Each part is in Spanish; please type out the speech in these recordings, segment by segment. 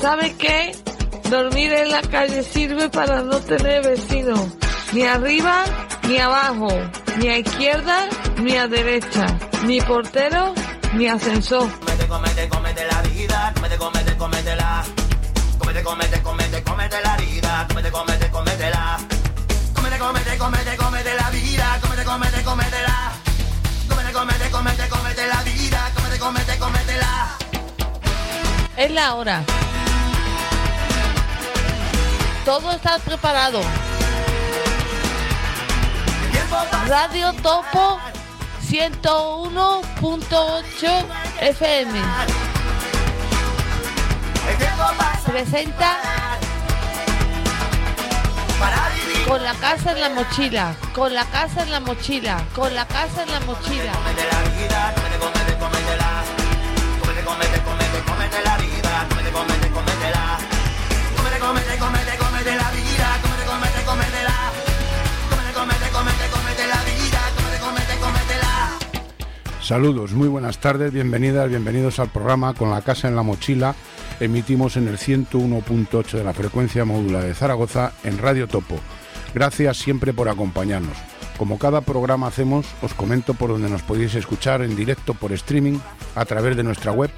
¿Sabe qué? Dormir en la calle sirve para no tener vecinos, ni arriba ni abajo, ni a izquierda ni a derecha, ni portero ni ascensor. Cómete la vida, cómetela. Cómete la vida, cómetela. Cómete la vida, cómetela. Cómete la vida, cómetela. Es la hora. Todo está preparado. Radio Topo 101.8 FM presenta Con la casa en la mochila, con la casa en la mochila, con la casa en la mochila. Cómete la vida, cómetela. Cómete la vida, cómetela. Cómete la vida, cómetela. Cómete la vida, cómetela. Saludos, muy buenas tardes, bienvenidos al programa Con la casa en la mochila. Emitimos en el 101.8 de la frecuencia módula de Zaragoza en Radio Topo. Gracias siempre por acompañarnos. Como cada programa hacemos, os comento por donde nos podéis escuchar en directo por streaming a través de nuestra web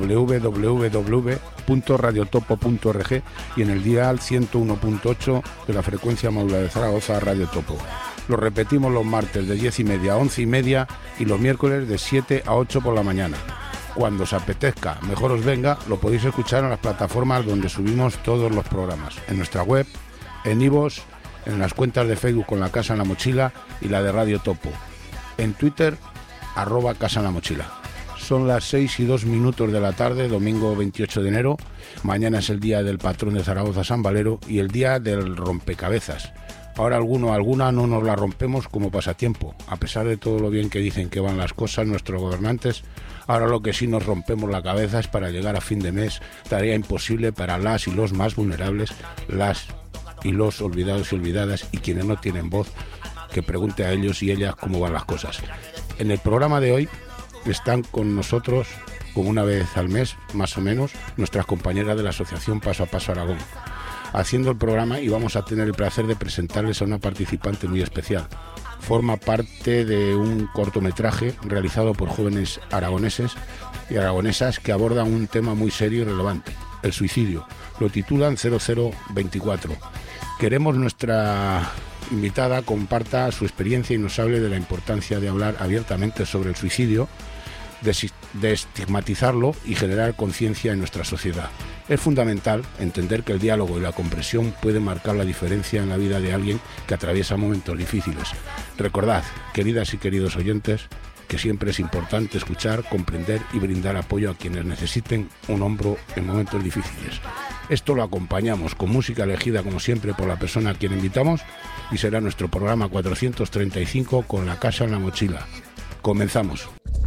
www.radiotopo.org y en el dial 101.8 de la frecuencia módula de Zaragoza Radio Topo. Lo repetimos los martes de 10:30 a 11:30 y los miércoles de 7 a 8 por la mañana. Cuando os apetezca, mejor os venga, lo podéis escuchar en las plataformas donde subimos todos los programas, en nuestra web, en iVoox, en las cuentas de Facebook Con la Casa en la Mochila y la de Radio Topo, en Twitter, @Casa en la Mochila. Son las 6:02 de la tarde, domingo 28 de enero. Mañana es el día del patrón de Zaragoza, San Valero, y el día del rompecabezas. Ahora alguna no nos la rompemos como pasatiempo, a pesar de todo lo bien que dicen que van las cosas nuestros gobernantes. Ahora lo que sí nos rompemos la cabeza es para llegar a fin de mes, tarea imposible para las y los más vulnerables, las y los olvidados y olvidadas, y quienes no tienen voz, que pregunte a ellos y ellas cómo van las cosas. En el programa de hoy están con nosotros, como una vez al mes, más o menos, nuestras compañeras de la asociación Paso a Paso Aragón, haciendo el programa, y vamos a tener el placer de presentarles a una participante muy especial. Forma parte de un cortometraje realizado por jóvenes aragoneses y aragonesas que abordan un tema muy serio y relevante, el suicidio. Lo titulan 0024. Queremos nuestra invitada comparta su experiencia y nos hable de la importancia de hablar abiertamente sobre el suicidio, de estigmatizarlo y generar conciencia en nuestra sociedad. Es fundamental entender que el diálogo y la comprensión pueden marcar la diferencia en la vida de alguien que atraviesa momentos difíciles. Recordad, queridas y queridos oyentes, que siempre es importante escuchar, comprender y brindar apoyo a quienes necesiten un hombro en momentos difíciles. Esto lo acompañamos con música elegida como siempre por la persona a quien invitamos, y será nuestro programa 435 Con la Casa en la Mochila. Comenzamos.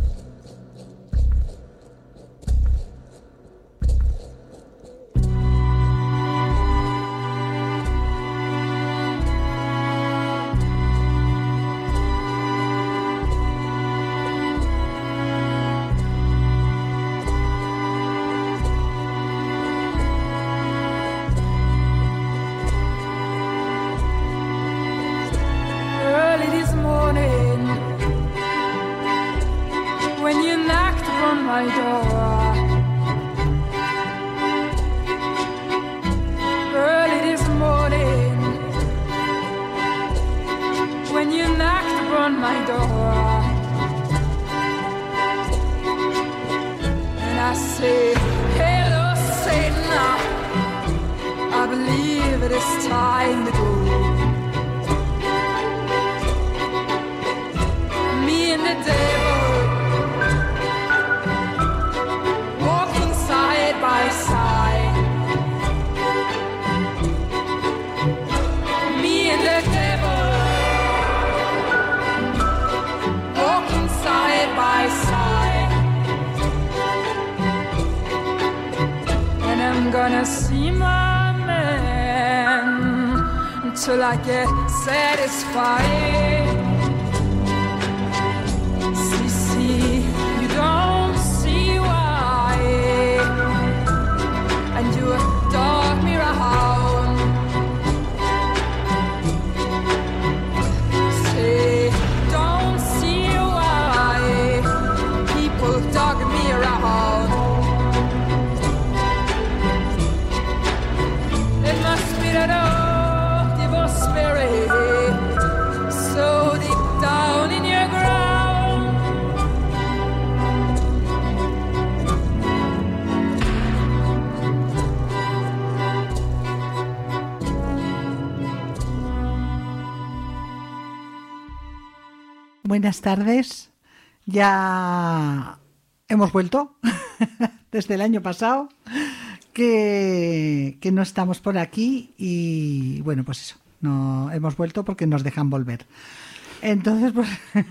Till I get satisfied. See, you don't see why. And you Buenas tardes. Ya hemos vuelto desde el año pasado, que no estamos por aquí y bueno, pues eso, no hemos vuelto porque nos dejan volver. Entonces, pues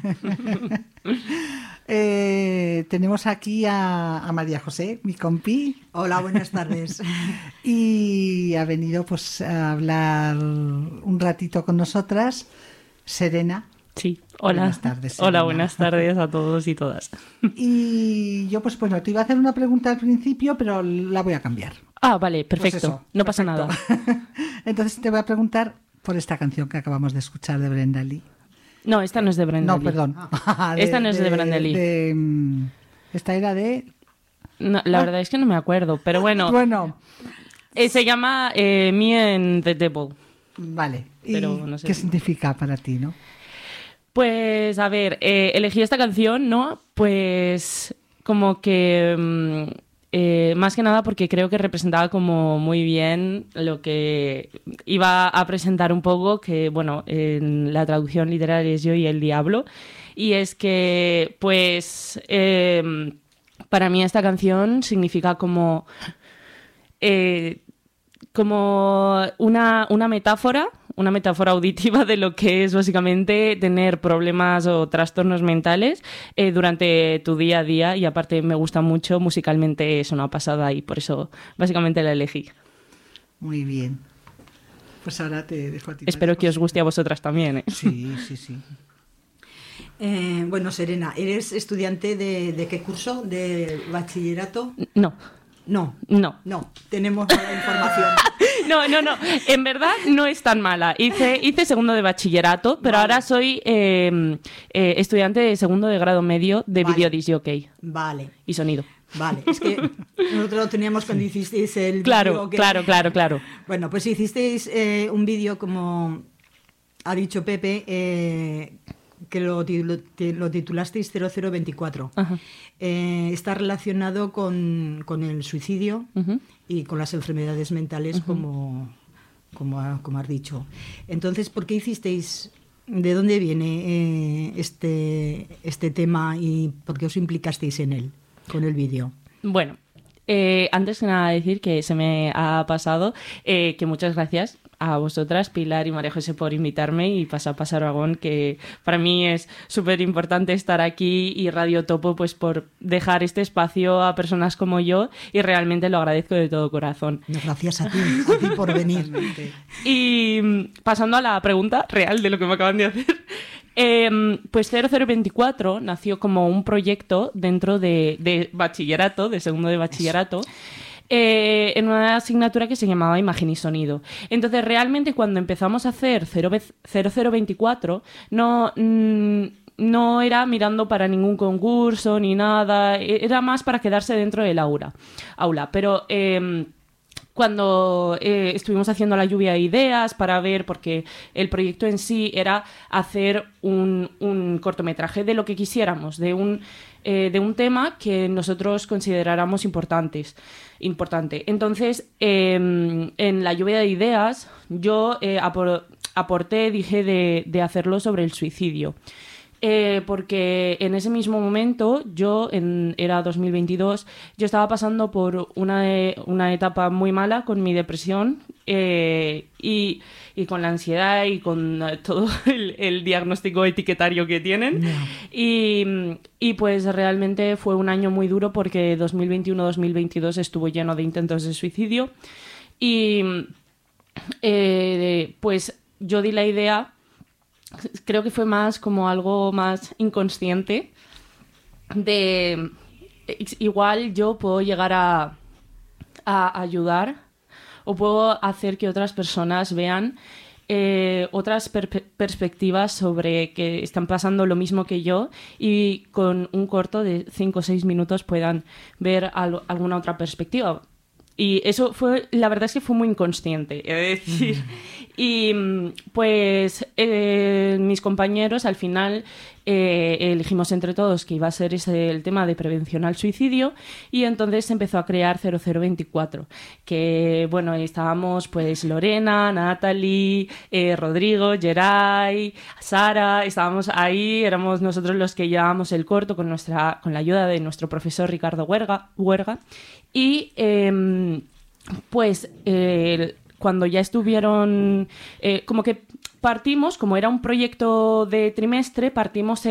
tenemos aquí a María José, mi compi. Hola, buenas tardes. Y ha venido pues a hablar un ratito con nosotras Serena. Sí, hola. Buenas tardes, Serena. Hola, buenas tardes a todos y todas. Y yo pues bueno, te iba a hacer una pregunta al principio, pero la voy a cambiar. Ah, vale, perfecto. Pues eso, no pasa perfecto. nada. Entonces te voy a preguntar por esta canción que acabamos de escuchar de Brenda Lee. No, esta no es de Brenda No, Lee. perdón. Esta no es de Brenda Lee. Esta era de... No, la verdad es que no me acuerdo, pero bueno. Bueno, Se llama Me and the Devil. vale. ¿Y Pero no sé. qué significa para ti, no? Pues, a ver, elegí esta canción, ¿no? Pues como que... más que nada porque creo que representaba como muy bien lo que iba a presentar un poco, que bueno, en la traducción literal es Yo y el Diablo, y es que pues para mí esta canción significa como una metáfora auditiva de lo que es básicamente tener problemas o trastornos mentales durante tu día a día, y aparte me gusta mucho musicalmente, es una pasada y por eso básicamente la elegí. Muy bien. Pues ahora te dejo a ti. Espero que os guste a vosotras también. Sí, sí, sí. Bueno, Serena, ¿eres estudiante de qué curso? ¿De bachillerato? No. No, tenemos mala información. No. En verdad no es tan mala. Hice segundo de bachillerato, pero Vale. ahora soy estudiante de segundo de grado medio de Vale. video disc jockey Vale, y sonido. es que nosotros lo teníamos cuando hicisteis el Claro, vídeo claro. Bueno, pues hicisteis un vídeo, como ha dicho Pepe, que lo titulasteis 0024. Ajá. Está relacionado con el suicidio Ujú. y con las enfermedades mentales, como has dicho. Entonces, ¿por qué hicisteis? ¿De dónde viene este tema y por qué os implicasteis en él, con el vídeo? Bueno, antes que nada decir que se me ha pasado, que muchas gracias a vosotras, Pilar y María José, por invitarme, y Pasa Aragón, que para mí es súper importante estar aquí, y Radio Topo pues por dejar este espacio a personas como yo, y realmente lo agradezco de todo corazón. Gracias a ti por venir. Y pasando a la pregunta real de lo que me acaban de hacer, pues 0024 nació como un proyecto dentro de bachillerato, de segundo de bachillerato, en una asignatura que se llamaba Imagen y Sonido. Entonces, realmente, cuando empezamos a hacer 0024, no era mirando para ningún concurso ni nada, era más para quedarse dentro del aula. Pero cuando estuvimos haciendo la lluvia de ideas para ver, porque el proyecto en sí era hacer un cortometraje de lo que quisiéramos, de un tema que nosotros consideráramos importante. Entonces, en la lluvia de ideas, yo aporté, dije de hacerlo sobre el suicidio. Porque en ese mismo momento, era 2022, yo estaba pasando por una etapa muy mala con mi depresión, y con la ansiedad y con todo el diagnóstico etiquetario que tienen. Yeah. Y pues realmente fue un año muy duro, porque 2021-2022 estuvo lleno de intentos de suicidio, y pues yo di la idea. Creo que fue más como algo más inconsciente de igual yo puedo llegar a ayudar, o puedo hacer que otras personas vean otras perspectivas sobre que están pasando lo mismo que yo, y con un corto de 5 o 6 minutos puedan ver alguna otra perspectiva. Y eso fue, la verdad es que fue muy inconsciente, he de decir. Y pues mis compañeros al final elegimos entre todos que iba a ser el tema de prevención al suicidio, y entonces se empezó a crear 0024, que bueno, estábamos pues Lorena, Natalie, Rodrigo, Geray, Sara, estábamos ahí, éramos nosotros los que llevábamos el corto con la ayuda de nuestro profesor Ricardo Huerga, y pues cuando ya estuvieron, como que partimos, como era un proyecto de trimestre, partimos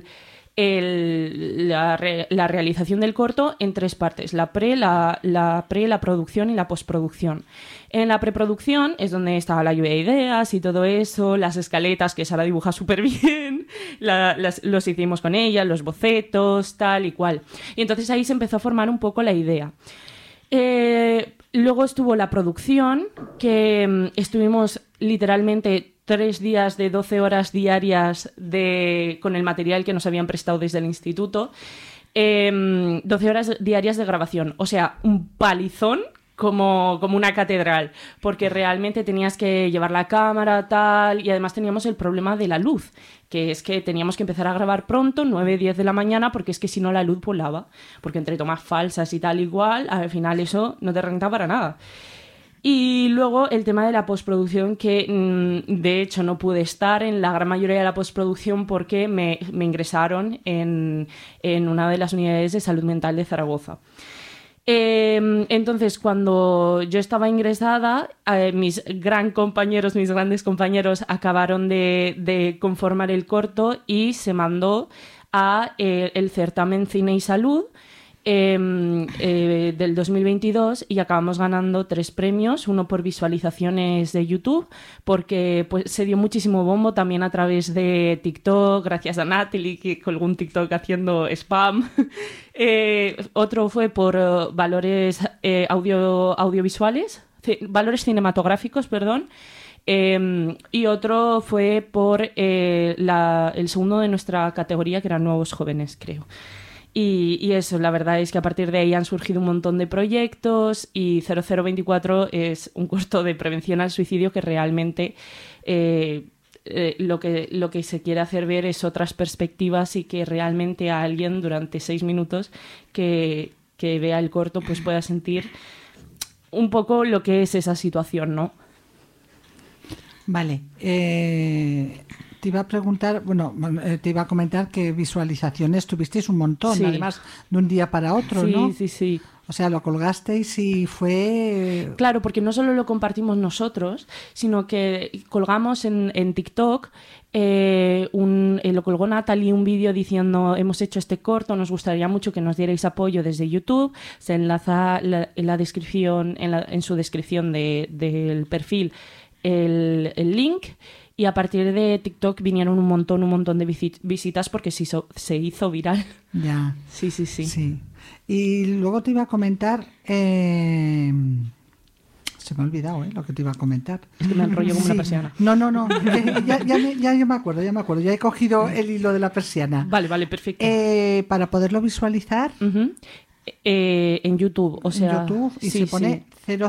la realización del corto en 3 partes: la producción y la postproducción. En la preproducción es donde estaba la lluvia de ideas y todo eso, las escaletas que Sara dibuja súper bien, los hicimos con ella, los bocetos, tal y cual. Y entonces ahí se empezó a formar un poco la idea. Luego estuvo la producción, que estuvimos literalmente 3 días de 12 horas diarias con el material que nos habían prestado desde el instituto. 12 horas diarias de grabación, o sea, un palizón como una catedral, porque realmente tenías que llevar la cámara, tal, y además teníamos el problema de la luz, que es que teníamos que empezar a grabar pronto, 9, 10 de la mañana, porque es que si no la luz volaba, porque entre tomas falsas y tal igual, al final eso no te renta para nada. Y luego el tema de la postproducción, que de hecho no pude estar en la gran mayoría de la postproducción porque me ingresaron en una de las unidades de salud mental de Zaragoza. Entonces, cuando yo estaba ingresada, mis grandes compañeros acabaron de conformar el corto y se mandó a el certamen Cine y Salud del 2022, y acabamos ganando 3 premios, uno por visualizaciones de YouTube, porque pues se dio muchísimo bombo también a través de TikTok, gracias a Natalie, que colgó un TikTok haciendo spam. Otro fue por valores audiovisuales, valores cinematográficos, perdón. Y otro fue por el segundo de nuestra categoría, que eran nuevos jóvenes, creo. Y eso, la verdad es que a partir de ahí han surgido un montón de proyectos, y 0024 es un corto de prevención al suicidio que realmente lo que se quiere hacer ver es otras perspectivas, y que realmente a alguien durante 6 minutos que vea el corto pues pueda sentir un poco lo que es esa situación, ¿no? Vale. Te iba a preguntar, te iba a comentar que visualizaciones tuvisteis un montón, sí. Además de un día para otro, sí, ¿no? Sí. O sea, lo colgasteis y fue... Claro, porque no solo lo compartimos nosotros, sino que colgamos en TikTok, lo colgó Natalie, un vídeo diciendo: hemos hecho este corto, nos gustaría mucho que nos dierais apoyo desde YouTube. Se enlaza en la descripción, en su descripción del perfil el link. Y a partir de TikTok vinieron un montón de visitas, porque se hizo viral. Ya. Sí. Y luego te iba a comentar... se me ha olvidado lo que te iba a comentar. Es que me enrollo como una persiana. No. Ya me acuerdo. Ya he cogido el hilo de la persiana. Vale, perfecto. Para poderlo visualizar... Uh-huh. En YouTube, o sea... En YouTube, y se pone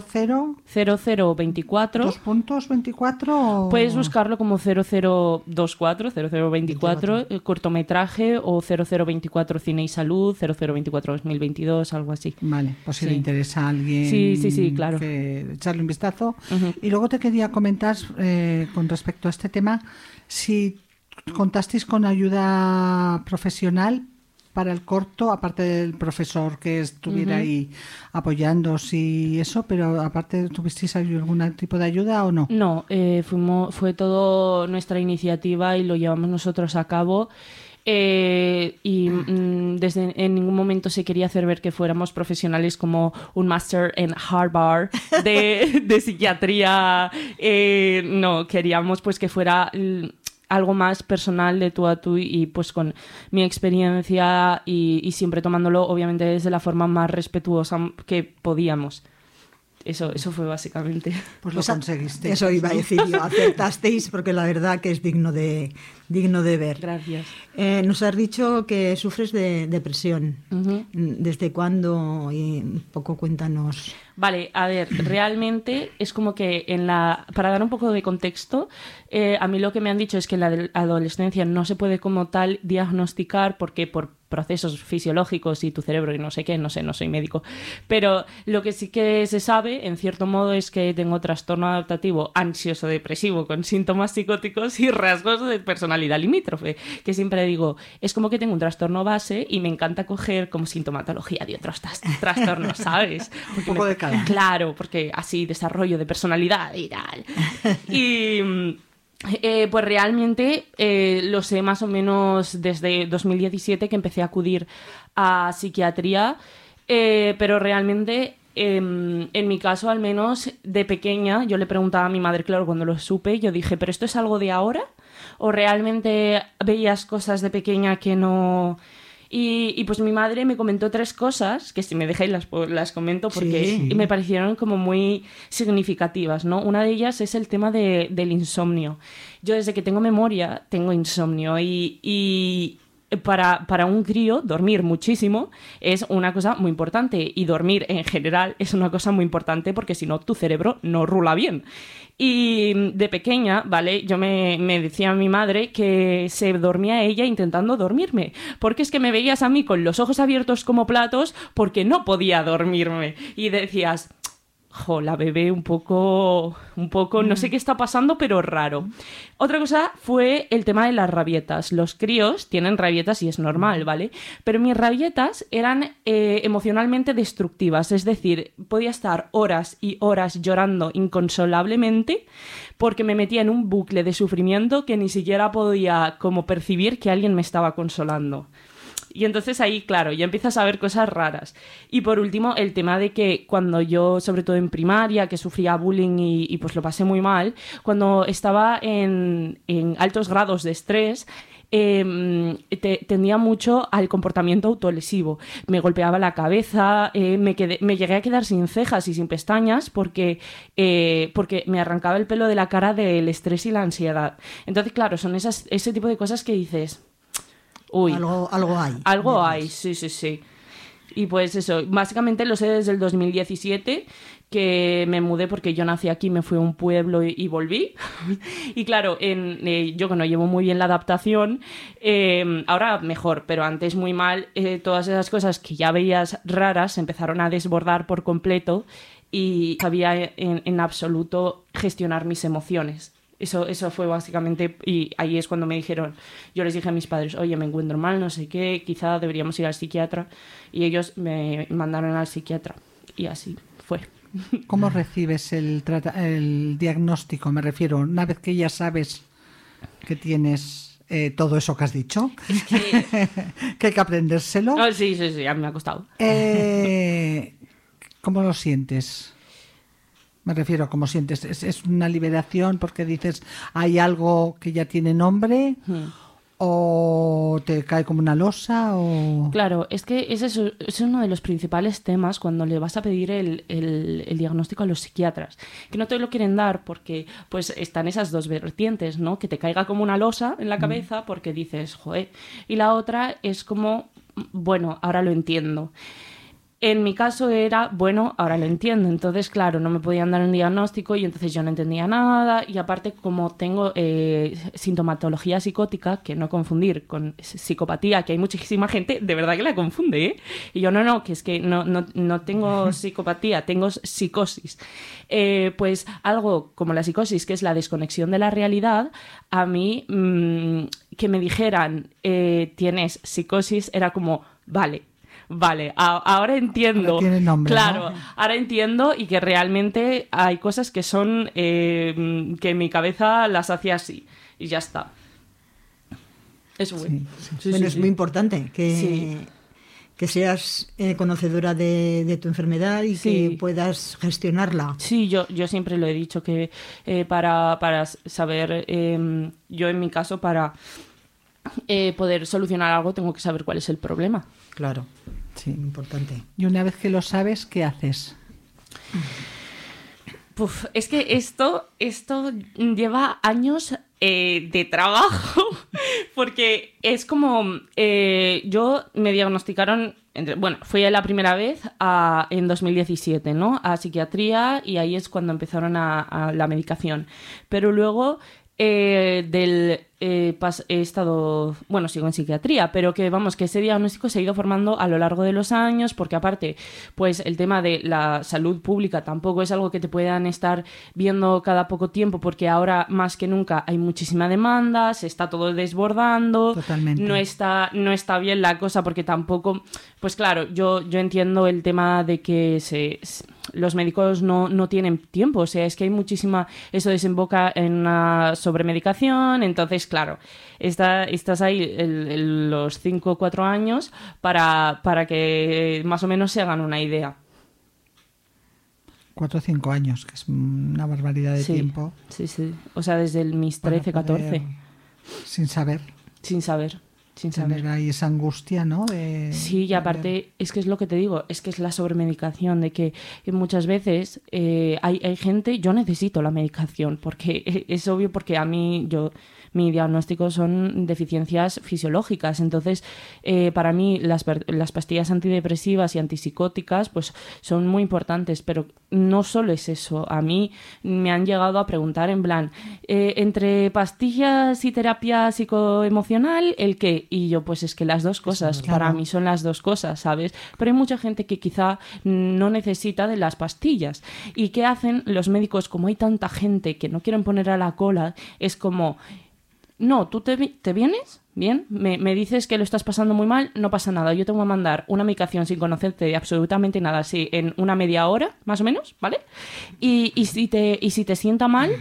0024. 2 puntos 24. Puedes buscarlo como 0024, 0024 cortometraje, o 0024 Cine y Salud, 0024 2022, algo así. Vale, pues si le interesa a alguien, sí, claro, echarle un vistazo. Uh-huh. Y luego te quería comentar con respecto a este tema, si contasteis con ayuda profesional para el corto, aparte del profesor que estuviera ahí apoyándoos y eso, pero aparte, ¿tuvisteis algún tipo de ayuda o no? No, fue todo nuestra iniciativa y lo llevamos nosotros a cabo. En ningún momento se quería hacer ver que fuéramos profesionales como un máster en Harvard de psiquiatría. No, queríamos pues que fuera algo más personal, de tú a tú, y pues con mi experiencia y siempre tomándolo obviamente desde la forma más respetuosa que podíamos. Eso fue básicamente. Pues lo conseguiste. Eso iba a decir yo, acertasteis, porque la verdad que es digno de ver. Gracias. Nos has dicho que sufres de depresión. ¿Desde cuándo? Y un poco cuéntanos. Vale, a ver, realmente es como que para dar un poco de contexto, a mí lo que me han dicho es que en la adolescencia no se puede como tal diagnosticar porque por procesos fisiológicos y tu cerebro y no sé qué, no sé, no soy médico, pero lo que sí que se sabe, en cierto modo, es que tengo trastorno adaptativo ansioso-depresivo con síntomas psicóticos y rasgos de personalidad limítrofe, que siempre digo, es como que tengo un trastorno base y me encanta coger como sintomatología de otros trastornos, ¿sabes? Un poco de cada. Claro, porque así desarrollo de personalidad y tal. Y pues realmente lo sé más o menos desde 2017 que empecé a acudir a psiquiatría, pero realmente en mi caso, al menos de pequeña, yo le preguntaba a mi madre, claro, cuando lo supe, yo dije, ¿pero esto es algo de ahora? ¿O realmente veías cosas de pequeña que no...? Y pues mi madre me comentó 3 cosas, que si me dejáis las comento porque Sí. me parecieron como muy significativas, ¿no? Una de ellas es el tema del insomnio. Yo desde que tengo memoria tengo insomnio y para un crío dormir muchísimo es una cosa muy importante y dormir en general es una cosa muy importante porque si no tu cerebro no rula bien. Y de pequeña, ¿vale? Yo me decía a mi madre que se dormía ella intentando dormirme, porque es que me veías a mí con los ojos abiertos como platos porque no podía dormirme. Y decías, jo, la bebé un poco, no sé qué está pasando, pero raro. Otra cosa fue el tema de las rabietas. Los críos tienen rabietas y es normal, ¿vale? Pero mis rabietas eran emocionalmente destructivas, es decir, podía estar horas y horas llorando inconsolablemente porque me metía en un bucle de sufrimiento que ni siquiera podía como percibir que alguien me estaba consolando. Y entonces ahí, claro, ya empiezas a ver cosas raras. Y por último, el tema de que cuando yo, sobre todo en primaria, que sufría bullying y pues lo pasé muy mal, cuando estaba en altos grados de estrés, tendía mucho al comportamiento autolesivo. Me golpeaba la cabeza, me llegué a quedar sin cejas y sin pestañas porque me arrancaba el pelo de la cara del estrés y la ansiedad. Entonces, claro, son ese tipo de cosas que dices... Uy, Algo hay. Algo hay, sí. Y pues eso, básicamente lo sé desde el 2017, que me mudé porque yo nací aquí, me fui a un pueblo y volví. Y claro, yo que no llevo muy bien la adaptación, ahora mejor, pero antes muy mal, todas esas cosas que ya veías raras se empezaron a desbordar por completo y sabía en absoluto gestionar mis emociones. Eso fue básicamente, y ahí es cuando me dijeron, yo les dije a mis padres, oye, me encuentro mal, no sé qué, quizá deberíamos ir al psiquiatra, y ellos me mandaron al psiquiatra, y así fue. ¿Cómo recibes el diagnóstico? Me refiero, una vez que ya sabes que tienes todo eso que has dicho, que hay que aprendérselo. Oh, sí, a mí me ha costado. ¿Cómo lo sientes? Me refiero a cómo sientes. ¿Es una liberación porque dices hay algo que ya tiene nombre? ¿O te cae como una losa? O... Claro, es que ese es uno de los principales temas cuando le vas a pedir el diagnóstico a los psiquiatras. Que no te lo quieren dar porque pues están esas dos vertientes, ¿no? Que te caiga como una losa en la cabeza porque dices, joder. Y la otra es como, bueno, ahora lo entiendo. En mi caso era, bueno, ahora lo entiendo. Entonces, claro, no me podían dar un diagnóstico y entonces yo no entendía nada. Y aparte, como tengo sintomatología psicótica, que no confundir con psicopatía, que hay muchísima gente, de verdad que la confunde, ¿eh? Y yo, no, que es que no tengo psicopatía, tengo psicosis. Pues algo como la psicosis, que es la desconexión de la realidad, a mí que me dijeran tienes psicosis era como, vale, ahora entiendo. Ahora tiene nombre, claro, ¿no? ahora entiendo y que realmente hay cosas que son que mi cabeza las hacía así y ya está. Eso fue. Sí. Bueno, es muy importante que seas conocedora de tu enfermedad y que puedas gestionarla. Sí, yo siempre lo he dicho que para saber, yo en mi caso, para poder solucionar algo tengo que saber cuál es el problema. Claro, sí, importante. Y una vez que lo sabes, ¿qué haces? Es que esto lleva años de trabajo, porque es como... yo me diagnosticaron... Bueno, fui la primera vez en 2017, ¿no? A psiquiatría, y ahí es cuando empezaron a la medicación. Pero luego he estado, bueno, sigo en psiquiatría, pero que vamos, que ese diagnóstico se ha ido formando a lo largo de los años, porque aparte, pues el tema de la salud pública tampoco es algo que te puedan estar viendo cada poco tiempo, porque ahora más que nunca hay muchísima demanda, se está todo desbordando. Totalmente. No está bien la cosa, porque tampoco, pues claro, yo entiendo el tema de que los médicos no tienen tiempo, o sea, es que hay muchísima, eso desemboca en una sobremedicación, entonces claro, estás ahí los 5 o 4 años para que más o menos se hagan una idea. 4 o 5 años, que es una barbaridad de tiempo. Sí. O sea, desde mis 13, 14. Sin saber. Tener ahí esa angustia, ¿no? Sí, y aparte, es que es lo que te digo, es que es la sobremedicación, de que muchas veces hay gente, yo necesito la medicación, porque es obvio, porque a mí, mi diagnóstico son deficiencias fisiológicas, entonces para mí las pastillas antidepresivas y antipsicóticas pues son muy importantes, pero no solo es eso. A mí me han llegado a preguntar en plan, entre pastillas y terapia psicoemocional, ¿el qué? Y yo, pues es que las dos cosas, sí, claro. Para mí son las dos cosas, ¿sabes? Pero hay mucha gente que quizá no necesita de las pastillas. ¿Y qué hacen los médicos? Como hay tanta gente que no quieren poner a la cola, es como... No, tú te vienes, bien, me dices que lo estás pasando muy mal, no pasa nada. Yo te voy a mandar una medicación sin conocerte de absolutamente nada, así en una media hora, más o menos, ¿vale? Y si te sienta mal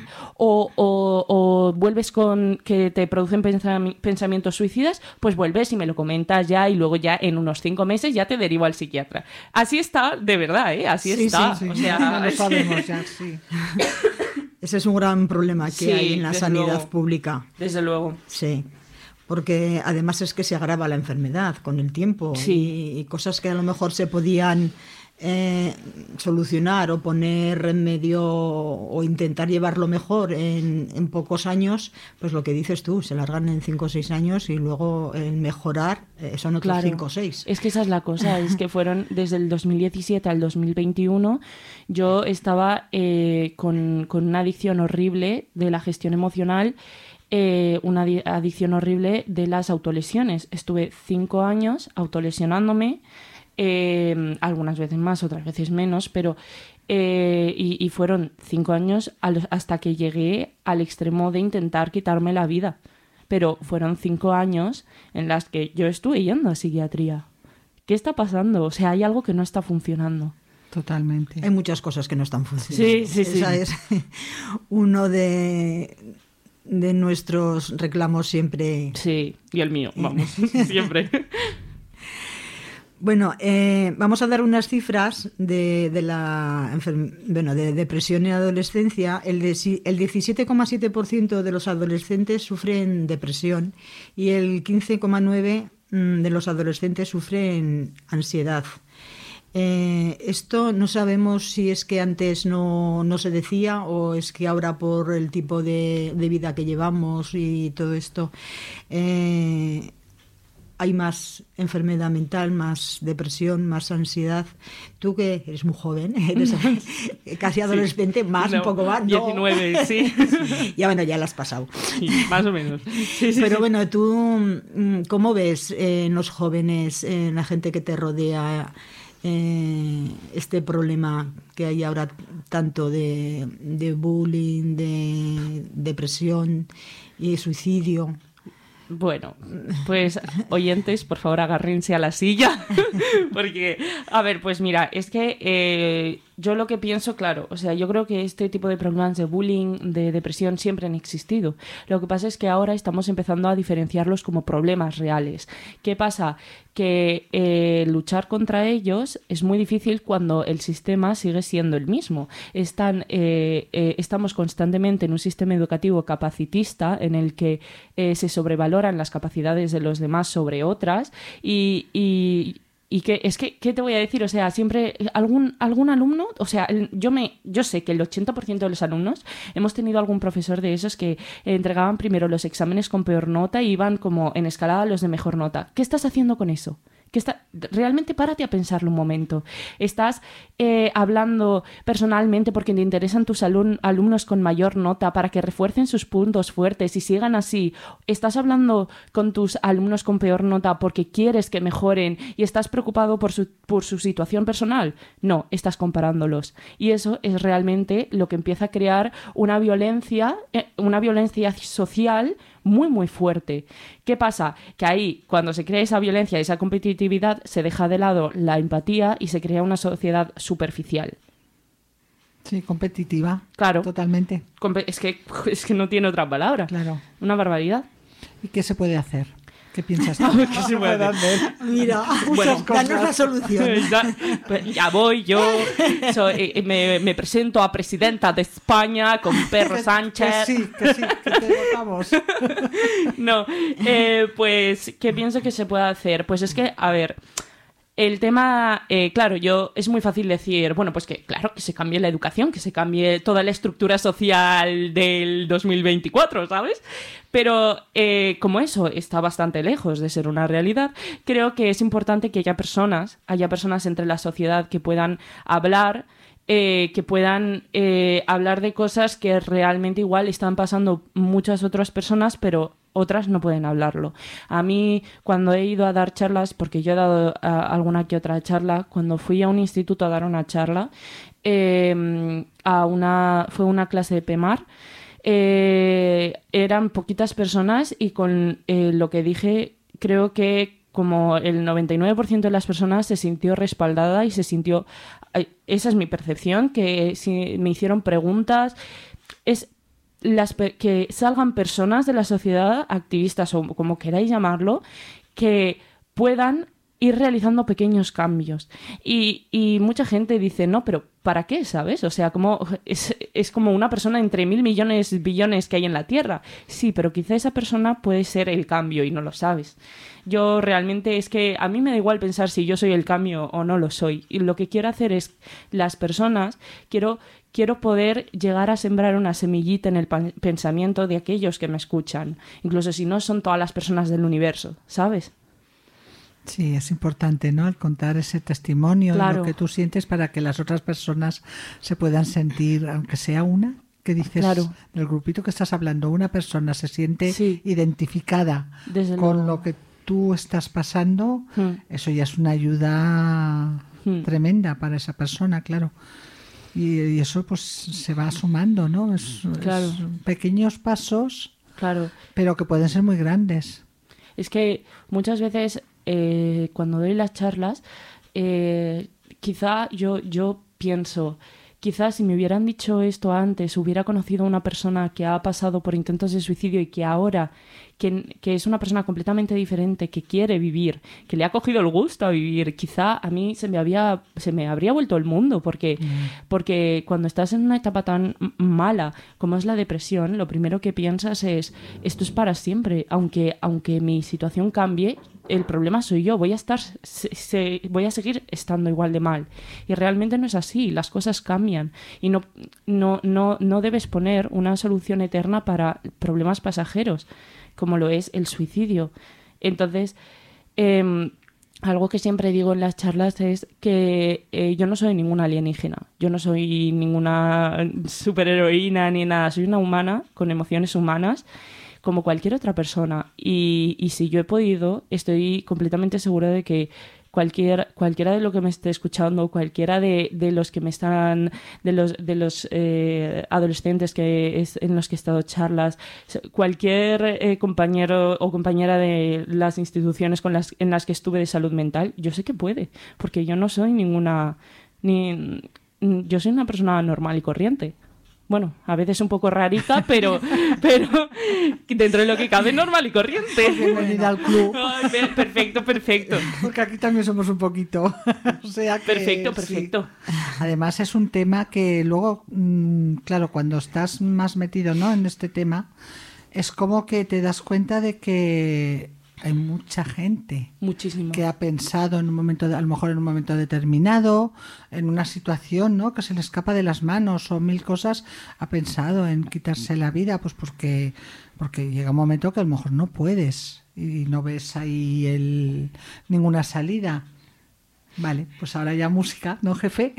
o vuelves con que te producen pensamientos suicidas, pues vuelves y me lo comentas ya, y luego ya en unos 5 meses ya te derivo al psiquiatra. Así está, de verdad, ¿eh? Así está. Sí. O sea, ya lo sabemos, ya, sí. Ese es un gran problema que hay en la sanidad pública. Desde luego. Sí, porque además es que se agrava la enfermedad con el tiempo, y cosas que a lo mejor se podían solucionar o poner remedio o intentar llevarlo mejor en pocos años, pues lo que dices tú, se largan en 5 o 6 años, y luego el mejorar son otros 5 o 6. Es que esa es la cosa, es que fueron desde el 2017 al 2021, yo estaba con una adicción horrible de la gestión emocional, una adicción horrible de las autolesiones. Estuve 5 años autolesionándome, algunas veces más, otras veces menos, pero y fueron 5 años hasta que llegué al extremo de intentar quitarme la vida. Pero fueron 5 años en las que yo estuve yendo a psiquiatría. ¿Qué está pasando? O sea, hay algo que no está funcionando. Totalmente. Hay muchas cosas que no están funcionando. Sí. Esa es uno de nuestros reclamos siempre. Sí, y el mío, vamos, siempre. Bueno, vamos a dar unas cifras de depresión en adolescencia. El 17,7% de los adolescentes sufren depresión, y el 15,9% de los adolescentes sufren ansiedad. Esto no sabemos si es que antes no se decía, o es que ahora, por el tipo de vida que llevamos y todo esto, hay más enfermedad mental, más depresión, más ansiedad. Tú, que eres muy joven, eres casi adolescente, un poco más. 19, sí. Ya, bueno, ya la has pasado. Sí, más o menos. Sí, pero bueno, tú, ¿cómo ves en los jóvenes, en la gente que te rodea, este problema que hay ahora tanto de bullying, de depresión y suicidio? Bueno, pues oyentes, por favor, agárrense a la silla, porque, a ver, pues mira, es que yo lo que pienso, claro, o sea, yo creo que este tipo de problemas de bullying, de depresión, siempre han existido. Lo que pasa es que ahora estamos empezando a diferenciarlos como problemas reales. ¿Qué pasa? Que luchar contra ellos es muy difícil cuando el sistema sigue siendo el mismo. Estamos constantemente en un sistema educativo capacitista en el que se sobrevaloran las capacidades de los demás sobre otras, y Y ¿qué te voy a decir? O sea, siempre algún alumno, o sea, yo sé que el 80% de los alumnos hemos tenido algún profesor de esos que entregaban primero los exámenes con peor nota y iban como en escalada a los de mejor nota. ¿Qué estás haciendo con eso? Realmente párate a pensarlo un momento. ¿Estás hablando personalmente porque te interesan tus alumnos con mayor nota para que refuercen sus puntos fuertes y sigan así? ¿Estás hablando con tus alumnos con peor nota porque quieres que mejoren y estás preocupado por su situación personal? No, estás comparándolos. Y eso es realmente lo que empieza a crear una violencia social muy, muy fuerte. ¿Qué pasa? Que ahí, cuando se crea esa violencia, esa competitividad, se deja de lado la empatía y se crea una sociedad superficial. Sí, competitiva. Claro. Totalmente. Es que no tiene otra palabra. Claro. Una barbaridad. ¿Y qué se puede hacer? ¿Qué piensas tú? ¿Qué se puede hacer? Mira, Bueno, danos la solución. Ya voy yo, me presento a presidenta de España con Pedro Sánchez. Que te votamos. No, pues, ¿qué pienso que se puede hacer? Pues es que, a ver, el tema, claro, es muy fácil decir, bueno, pues que claro, que se cambie la educación, que se cambie toda la estructura social del 2024, ¿sabes? Pero como eso está bastante lejos de ser una realidad, creo que es importante que haya personas entre la sociedad que puedan hablar, hablar de cosas que realmente igual están pasando muchas otras personas, pero otras no pueden hablarlo. A mí, cuando he ido a dar charlas, porque yo he dado alguna que otra charla, cuando fui a un instituto a dar una charla, fue una clase de PEMAR, eran poquitas personas y con lo que dije, creo que como el 99% de las personas se sintió respaldada y se sintió... Esa es mi percepción, que si me hicieron preguntas... que salgan personas de la sociedad, activistas o como queráis llamarlo, que puedan ir realizando pequeños cambios. Y mucha gente dice, no, pero ¿para qué? ¿Sabes? O sea, es como una persona entre 1.000 millones, billones que hay en la Tierra. Sí, pero quizá esa persona puede ser el cambio y no lo sabes. Yo realmente es que a mí me da igual pensar si yo soy el cambio o no lo soy. Y lo que quiero hacer es, las personas, quiero poder llegar a sembrar una semillita en el pensamiento de aquellos que me escuchan. Incluso si no son todas las personas del universo, ¿sabes? Sí, es importante, ¿no? El contar ese testimonio, claro, de lo que tú sientes para que las otras personas se puedan sentir, aunque sea una, que dices, claro, del grupito que estás hablando, una persona se siente sí, identificada desde con luego lo que tú estás pasando, eso ya es una ayuda tremenda para esa persona, claro. Y eso pues se va sumando, ¿no? Claro. Es pequeños pasos, claro, pero que pueden ser muy grandes. Es que muchas veces cuando doy las charlas, quizá yo pienso, quizás si me hubieran dicho esto antes, hubiera conocido a una persona que ha pasado por intentos de suicidio y que ahora, que es una persona completamente diferente, que quiere vivir, que le ha cogido el gusto a vivir, quizá a mí se me habría vuelto el mundo, porque cuando estás en una etapa tan mala como es la depresión, lo primero que piensas es, esto es para siempre, aunque mi situación cambie, el problema soy yo, voy a seguir estando igual de mal. Y realmente no es así, las cosas cambian. Y no debes poner una solución eterna para problemas pasajeros, como lo es el suicidio. Entonces, algo que siempre digo en las charlas es que yo no soy ninguna alienígena, yo no soy ninguna superheroína ni nada, soy una humana con emociones humanas, como cualquier otra persona, y si yo he podido, estoy completamente segura de que cualquiera de lo que me esté escuchando, cualquiera de los que me están, de los adolescentes en los que he estado charlas, cualquier compañero o compañera de las instituciones en las que estuve de salud mental, yo sé que puede, porque yo no soy yo soy una persona normal y corriente. Bueno, a veces un poco rarita, pero dentro de lo que cabe normal y corriente. Bienvenida al club. Ay, perfecto. Porque aquí también somos un poquito. O sea que, perfecto. Sí. Además es un tema que luego, claro, cuando estás más metido, ¿no?, en este tema, es como que te das cuenta de que hay mucha gente Muchísimo. que ha pensado en un momento, a lo mejor en un momento determinado, en una situación, ¿no?, que se le escapa de las manos o mil cosas, ha pensado en quitarse la vida, pues porque llega un momento que a lo mejor no puedes y no ves ahí ninguna salida. Vale, pues ahora ya música, ¿no, jefe?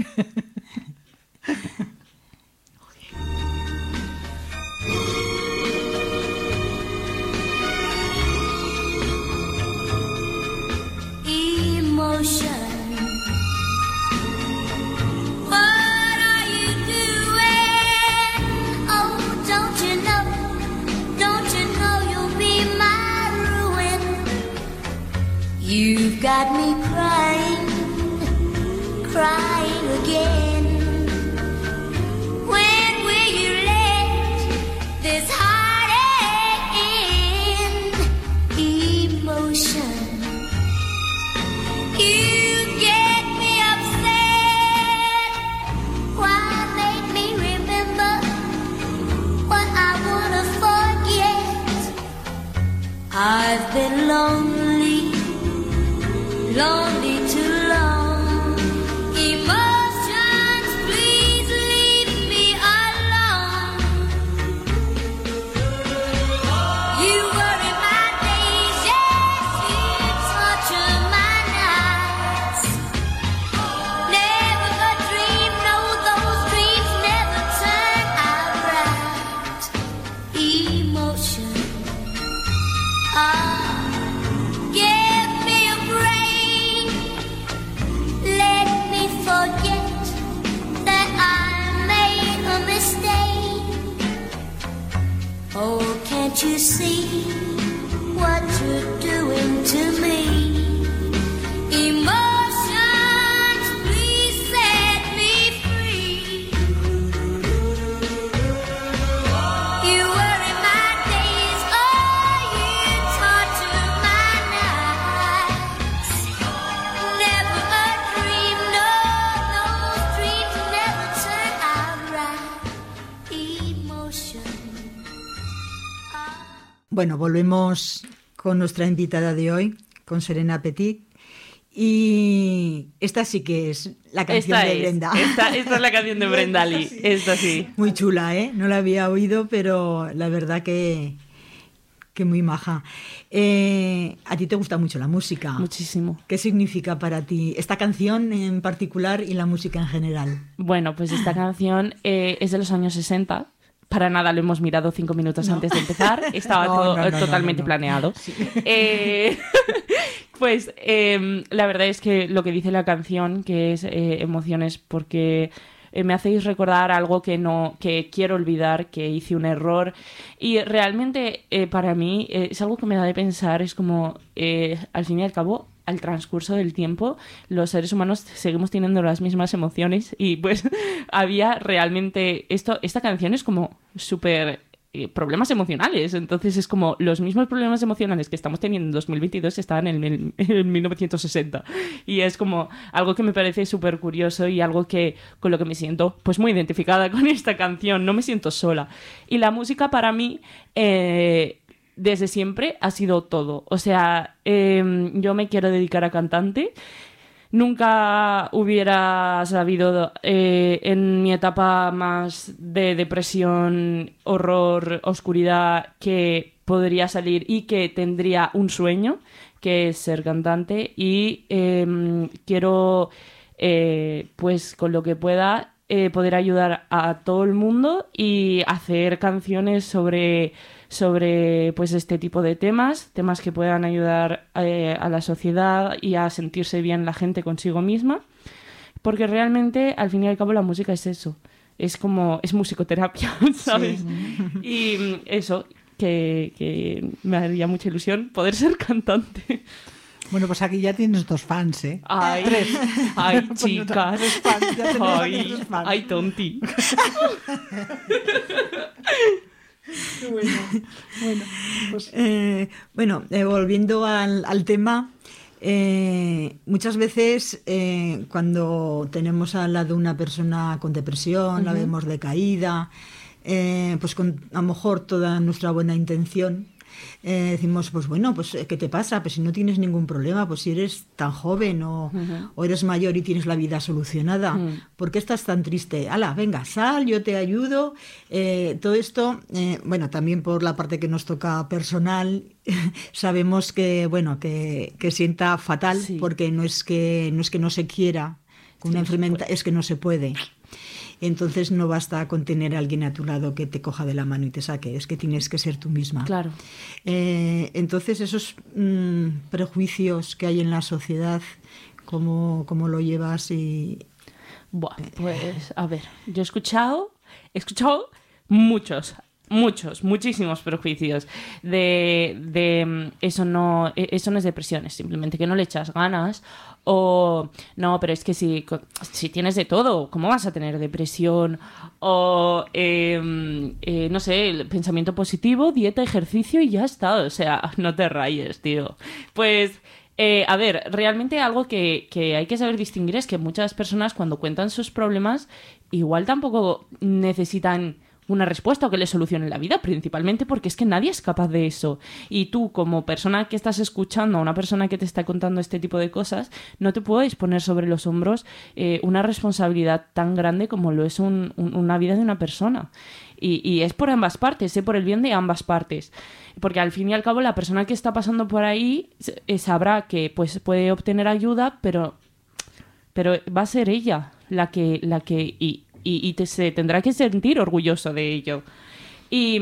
Emotion. What are you doing? Oh, don't you know you'll be my ruin? You've got me crying again. When will you let this heartache end? Emotion. You get me upset. Why make me remember what I wanna forget? I've been lonely too long. Emotions, please leave me alone. You worry my days, yes, you torture my nights. Never a dream, no, those dreams never turn out right. Emotion, give me a break. Let me forget that I made a mistake. Oh, can't you see what you're doing to me? Emotions, please set me free. You worry my days, oh, you torture my nights. Never a dream, no, those dreams never turn out right. Emotion. Bueno, volvemos con nuestra invitada de hoy, con Serena Petit. Y esta sí que es la canción de Brenda. Esta es la canción de Brenda Lee. Esta sí. Muy chula, ¿eh? No la había oído, pero la verdad que muy maja. A ti te gusta mucho la música. Muchísimo. ¿Qué significa para ti esta canción en particular y la música en general? Bueno, pues esta canción es de los años 60. Para nada lo hemos mirado 5 minutos antes de empezar. Estaba todo totalmente planeado. Sí. Pues la verdad es que lo que dice la canción, que es emociones, porque me hacéis recordar algo que quiero olvidar, que hice un error. Y realmente para mí es algo que me da de pensar. Es como, al fin y al cabo, al transcurso del tiempo, los seres humanos seguimos teniendo las mismas emociones y pues había realmente esta canción es como súper problemas emocionales, entonces es como los mismos problemas emocionales que estamos teniendo en 2022 estaban en 1960 y es como algo que me parece súper curioso y algo que con lo que me siento pues muy identificada con esta canción, no me siento sola y la música para mí desde siempre ha sido todo. O sea, yo me quiero dedicar a cantante. Nunca hubiera sabido en mi etapa más de depresión, horror, oscuridad, que podría salir y que tendría un sueño, que es ser cantante. Y quiero, pues con lo que pueda, poder ayudar a todo el mundo y hacer canciones sobre pues este tipo de temas que puedan ayudar a la sociedad y a sentirse bien la gente consigo misma, porque realmente al fin y al cabo la música es eso, es musicoterapia, ¿sabes? Sí. Y eso, que me haría mucha ilusión poder ser cantante. Bueno, pues aquí ya tienes 2 fans, ¿eh? Ay, 3. Ay, chicas. Fans, ay, tonti. Bueno, volviendo al tema, muchas veces cuando tenemos al lado una persona con depresión, la vemos decaída, pues con a lo mejor toda nuestra buena intención, decimos, pues bueno, pues ¿qué te pasa? Pues si no tienes ningún problema, pues si eres tan joven o eres mayor y tienes la vida solucionada, ¿por qué estás tan triste? Hala, venga, sal, yo te ayudo. Todo esto, bueno, también por la parte que nos toca personal, sabemos que, bueno, que sienta fatal, porque no es que no se quiera, con una enfermedad es que no se puede. Entonces no basta con tener a alguien a tu lado que te coja de la mano y te saque, es que tienes que ser tú misma. Claro. Entonces esos prejuicios que hay en la sociedad, ¿cómo lo llevas? Buah, pues a ver, yo he escuchado muchísimos prejuicios de eso no es depresión, es simplemente que no le echas ganas, o no, pero es que si tienes de todo, ¿cómo vas a tener depresión? O no sé, el pensamiento positivo, dieta, ejercicio y ya está, o sea, no te rayes, tío. Pues a ver, realmente algo que hay que saber distinguir es que muchas personas cuando cuentan sus problemas igual tampoco necesitan una respuesta o que le solucione la vida, principalmente porque es que nadie es capaz de eso. Y tú, como persona que estás escuchando a una persona que te está contando este tipo de cosas, no te puedes poner sobre los hombros una responsabilidad tan grande como lo es una vida de una persona. Y es por ambas partes, por el bien de ambas partes. Porque al fin y al cabo la persona que está pasando por ahí sabrá que pues, puede obtener ayuda, pero va a ser ella la que se tendrá que sentir orgulloso de ello. Y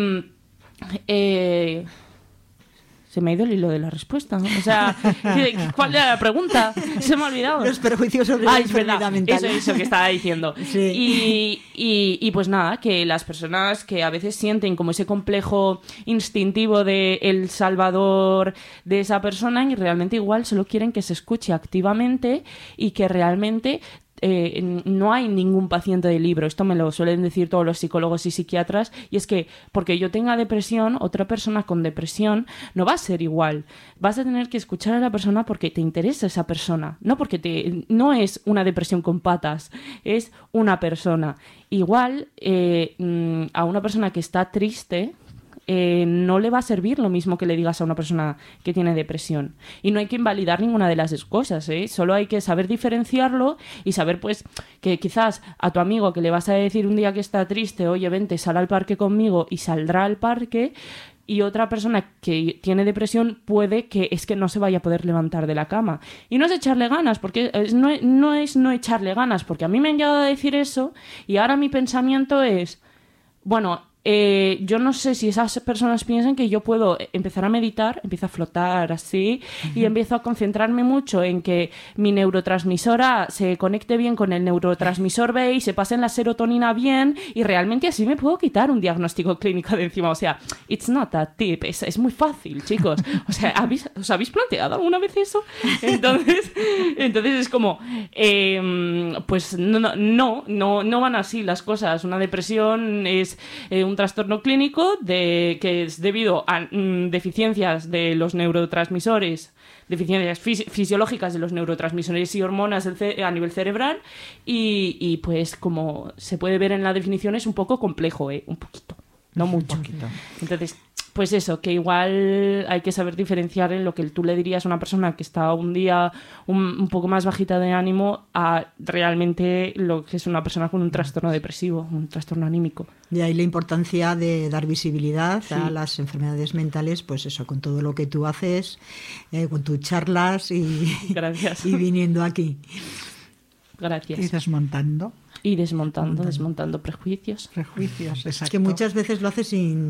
se me ha ido el hilo de la respuesta, ¿no? O sea, ¿cuál era la pregunta? Se me ha olvidado. Los prejuicios sobre la enfermedad mental. Eso que estaba diciendo. Sí. Y pues nada, que las personas que a veces sienten como ese complejo instintivo de el salvador de esa persona y realmente igual solo quieren que se escuche activamente y que realmente no hay ningún paciente de libro. Esto me lo suelen decir todos los psicólogos y psiquiatras, y es que porque yo tenga depresión, otra persona con depresión no va a ser igual. Vas a tener que escuchar a la persona porque te interesa esa persona, no porque no es una depresión con patas, es una persona. Igual a una persona que está triste no le va a servir lo mismo que le digas a una persona que tiene depresión. Y no hay que invalidar ninguna de las dos cosas, ¿eh? Solo hay que saber diferenciarlo y saber pues que quizás a tu amigo que le vas a decir un día que está triste, oye, vente, sal al parque conmigo, y saldrá al parque, y otra persona que tiene depresión puede que es que no se vaya a poder levantar de la cama. Y no es echarle ganas, porque no es no echarle ganas, porque a mí me han llegado a decir eso y ahora mi pensamiento es, bueno, yo no sé si esas personas piensan que yo puedo empezar a meditar, empiezo a flotar así y empiezo a concentrarme mucho en que mi neurotransmisora se conecte bien con el neurotransmisor B y se pase en la serotonina bien, y realmente así me puedo quitar un diagnóstico clínico de encima. O sea, it's not that deep, es muy fácil, chicos. O sea, ¿os habéis planteado alguna vez eso? Entonces es como pues no van así las cosas. Una depresión es un trastorno clínico que es debido a deficiencias de los neurotransmisores, deficiencias fisiológicas de los neurotransmisores y hormonas a nivel cerebral, y pues como se puede ver en la definición es un poco complejo, un poquito, no mucho. Entonces, pues eso, que igual hay que saber diferenciar en lo que tú le dirías a una persona que está un día un poco más bajita de ánimo a realmente lo que es una persona con un trastorno depresivo, un trastorno anímico. De ahí la importancia de dar visibilidad a las enfermedades mentales, pues eso, con todo lo que tú haces, con tus charlas y, gracias, y viniendo aquí. Gracias. Y desmontando. Y desmontando prejuicios. Prejuicios, exacto. Que muchas veces lo haces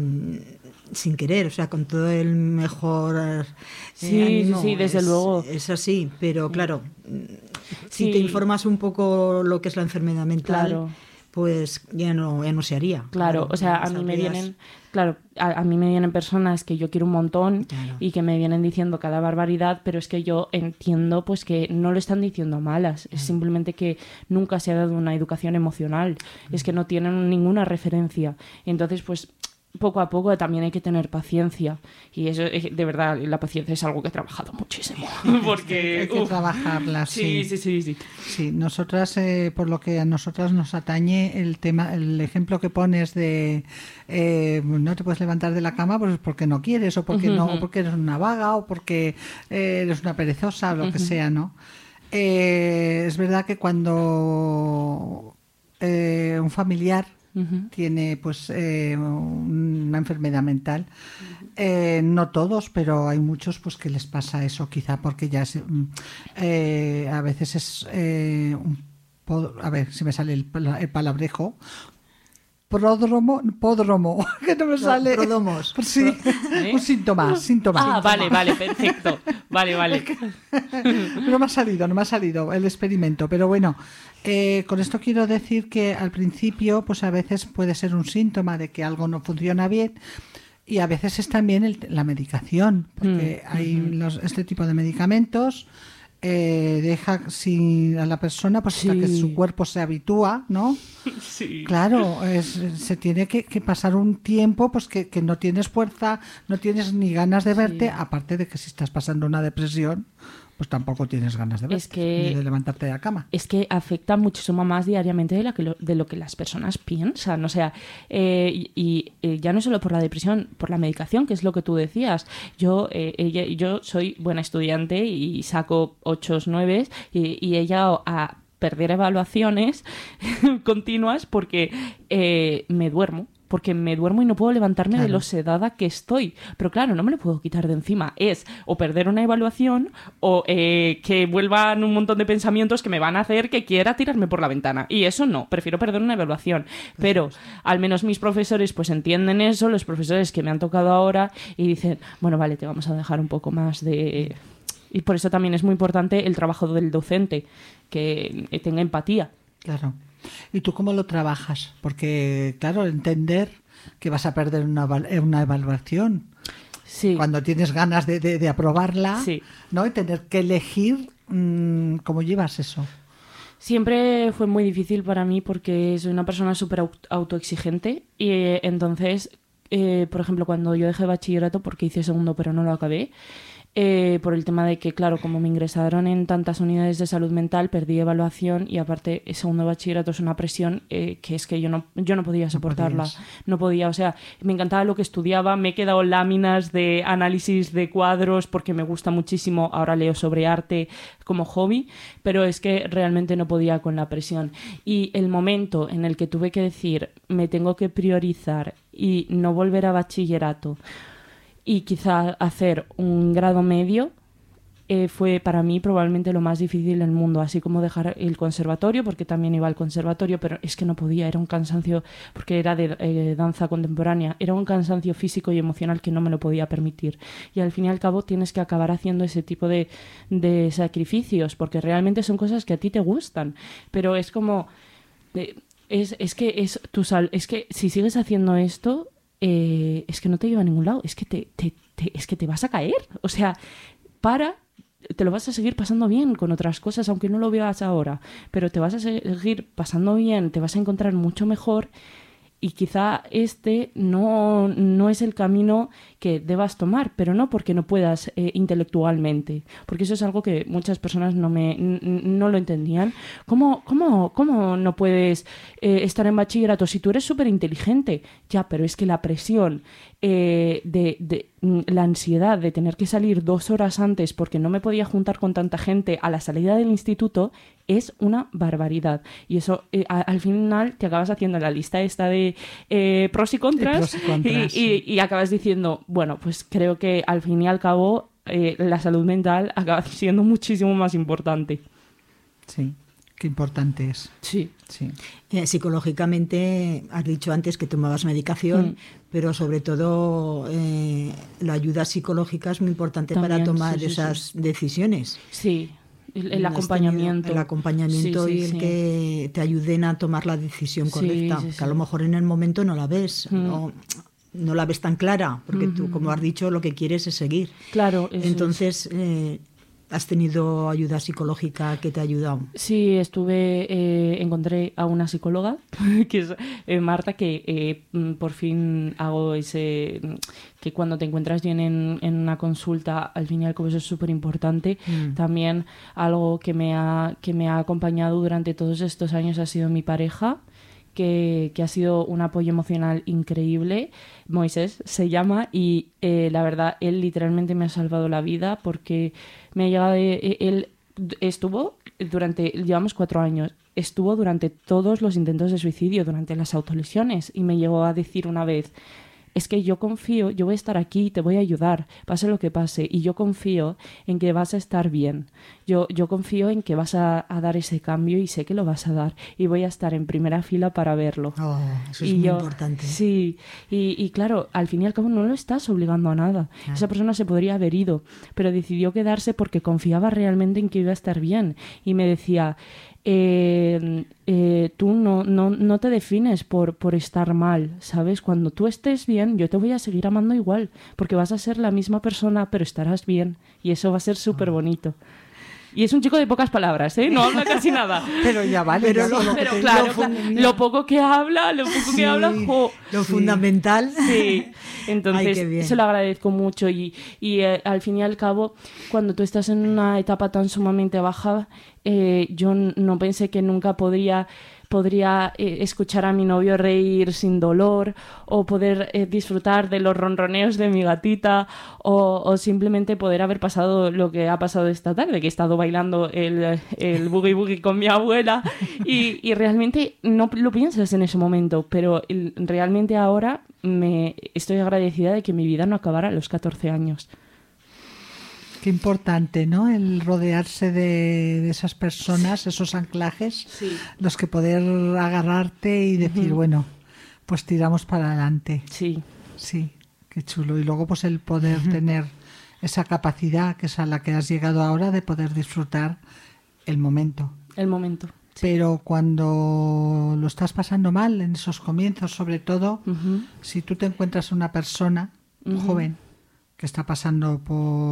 sin querer, o sea, con todo el mejor ánimo. Sí, desde luego. Es así, pero claro, si te informas un poco lo que es la enfermedad mental, claro, pues ya no se haría. Claro, o sea, a mí me vienen... Claro, a mí me vienen personas que yo quiero un montón, claro, y que me vienen diciendo cada barbaridad, pero es que yo entiendo pues que no lo están diciendo malas, es simplemente que nunca se ha dado una educación emocional, es que no tienen ninguna referencia. Entonces, pues poco a poco también hay que tener paciencia. Y eso, de verdad, la paciencia es algo que he trabajado muchísimo. Porque hay que trabajarla, sí. Sí. Sí, nosotras, por lo que a nosotras nos atañe el tema, el ejemplo que pones de no te puedes levantar de la cama pues porque no quieres, o porque no, o porque eres una vaga, o porque eres una perezosa, o lo que sea, ¿no? Es verdad que cuando un familiar tiene pues una enfermedad mental, no todos, pero hay muchos pues que les pasa eso, quizá porque ya a veces es a ver si me sale el palabrejo, pródromo, que no me sale. Pródomos. Sí, un síntoma. Ah, vale, perfecto. Vale. No me ha salido el experimento, pero bueno, con esto quiero decir que al principio, pues a veces puede ser un síntoma de que algo no funciona bien, y a veces es también la medicación, porque hay este tipo de medicamentos. Deja a la persona pues hasta que su cuerpo se habitúa, ¿no? Sí. Claro, se tiene que pasar un tiempo pues que no tienes fuerza, no tienes ni ganas de verte, aparte de que si estás pasando una depresión, pues tampoco tienes ganas de verte, ni de levantarte de la cama. Es que afecta muchísimo más diariamente de lo que las personas piensan. O sea, y ya no solo por la depresión, por la medicación, que es lo que tú decías. Yo soy buena estudiante y saco 8, 9 y he llegado a perder evaluaciones continuas porque me duermo. Porque me duermo y no puedo levantarme de lo sedada que estoy. Pero claro, no me lo puedo quitar de encima. Es o perder una evaluación o que vuelvan un montón de pensamientos que me van a hacer que quiera tirarme por la ventana. Y eso no, prefiero perder una evaluación. Pero al menos mis profesores pues entienden eso, los profesores que me han tocado ahora, y dicen, bueno, vale, te vamos a dejar un poco más de... Y por eso también es muy importante el trabajo del docente, que tenga empatía. Claro. ¿Y tú cómo lo trabajas? Porque, claro, entender que vas a perder una evaluación. Sí. Cuando tienes ganas de aprobarla, sí, ¿no? Y tener que elegir, ¿cómo llevas eso? Siempre fue muy difícil para mí porque soy una persona súper autoexigente y entonces, por ejemplo, cuando yo dejé bachillerato, porque hice segundo pero no lo acabé, por el tema de que, claro, como me ingresaron en tantas unidades de salud mental, perdí evaluación y aparte el segundo bachillerato es una presión que es que yo no podía soportarla. No podía, o sea, me encantaba lo que estudiaba, me he quedado láminas de análisis de cuadros porque me gusta muchísimo, ahora leo sobre arte como hobby, pero es que realmente no podía con la presión. Y el momento en el que tuve que decir, me tengo que priorizar y no volver a bachillerato, y quizá hacer un grado medio, fue para mí probablemente lo más difícil del mundo, así como dejar el conservatorio, porque también iba al conservatorio, pero es que no podía, era un cansancio, porque era de danza contemporánea, era un cansancio físico y emocional que no me lo podía permitir. Y al fin y al cabo tienes que acabar haciendo ese tipo de sacrificios, porque realmente son cosas que a ti te gustan, pero es como... Es que si sigues haciendo esto... es que no te lleva a ningún lado, es que te vas a caer, o sea, te lo vas a seguir pasando bien con otras cosas, aunque no lo veas ahora, pero te vas a seguir pasando bien, te vas a encontrar mucho mejor, y quizá este no es el camino que debas tomar, pero no porque no puedas intelectualmente, porque eso es algo que muchas personas no lo entendían. ¿Cómo no puedes estar en bachillerato si tú eres súper inteligente? Ya, pero es que la presión, la ansiedad de tener que salir 2 horas antes porque no me podía juntar con tanta gente a la salida del instituto es una barbaridad. Y eso al final te acabas haciendo la lista esta de pros y contras, y acabas diciendo, bueno, pues creo que al fin y al cabo la salud mental acaba siendo muchísimo más importante. Sí, qué importante es. Sí. Psicológicamente, has dicho antes que tomabas medicación, pero sobre todo la ayuda psicológica es muy importante también, para tomar esas decisiones. Sí. El acompañamiento. El acompañamiento y el que te ayuden a tomar la decisión correcta. Que a lo mejor en el momento no la ves, no la ves tan clara, porque tú, como has dicho, lo que quieres es seguir. Claro. Entonces, has tenido ayuda psicológica que te ha ayudado. Sí, encontré a una psicóloga, que es Marta, que por fin hago ese, que cuando te encuentras bien en una consulta, al fin y al cabo eso es súper importante. También algo que me ha acompañado durante todos estos años ha sido mi pareja, que ha sido un apoyo emocional increíble. Moisés se llama, y la verdad, él literalmente me ha salvado la vida, porque me ha llegado, él estuvo llevamos 4 años, estuvo durante todos los intentos de suicidio, durante las autolesiones, y me llegó a decir una vez: es que yo confío, yo voy a estar aquí, te voy a ayudar, pase lo que pase, y yo confío en que vas a estar bien. Yo confío en que vas a dar ese cambio, y sé que lo vas a dar, y voy a estar en primera fila para verlo. Eso es muy importante. Sí, y claro, al fin y al cabo no lo estás obligando a nada. Esa persona se podría haber ido, pero decidió quedarse porque confiaba realmente en que iba a estar bien. Y me decía: tú no te defines por estar mal, ¿sabes? Cuando tú estés bien, yo te voy a seguir amando igual, porque vas a ser la misma persona, pero estarás bien, y eso va a ser súper bonito. Y es un chico de pocas palabras, ¿eh? No habla casi nada. Pero ya vale. Pero claro, lo poco que habla, lo fundamental. Sí, entonces Ay, qué bien. eso lo agradezco mucho, y al fin y al cabo, cuando tú estás en una etapa tan sumamente baja, yo no pensé que nunca podría escuchar a mi novio reír sin dolor, o poder disfrutar de los ronroneos de mi gatita, o simplemente poder haber pasado lo que ha pasado esta tarde, que he estado bailando el boogie boogie con mi abuela, y realmente no lo piensas en ese momento, pero realmente ahora estoy agradecida de que mi vida no acabara a los 14 años. Qué importante, ¿no? El rodearse de esas personas, esos anclajes, Sí. los que poder agarrarte y decir, bueno, pues tiramos para adelante. Sí. Sí, qué chulo. Y luego pues el poder tener esa capacidad, que es a la que has llegado ahora, de poder disfrutar el momento. El momento. Pero cuando lo estás pasando mal, en esos comienzos sobre todo, si tú te encuentras una persona joven que está pasando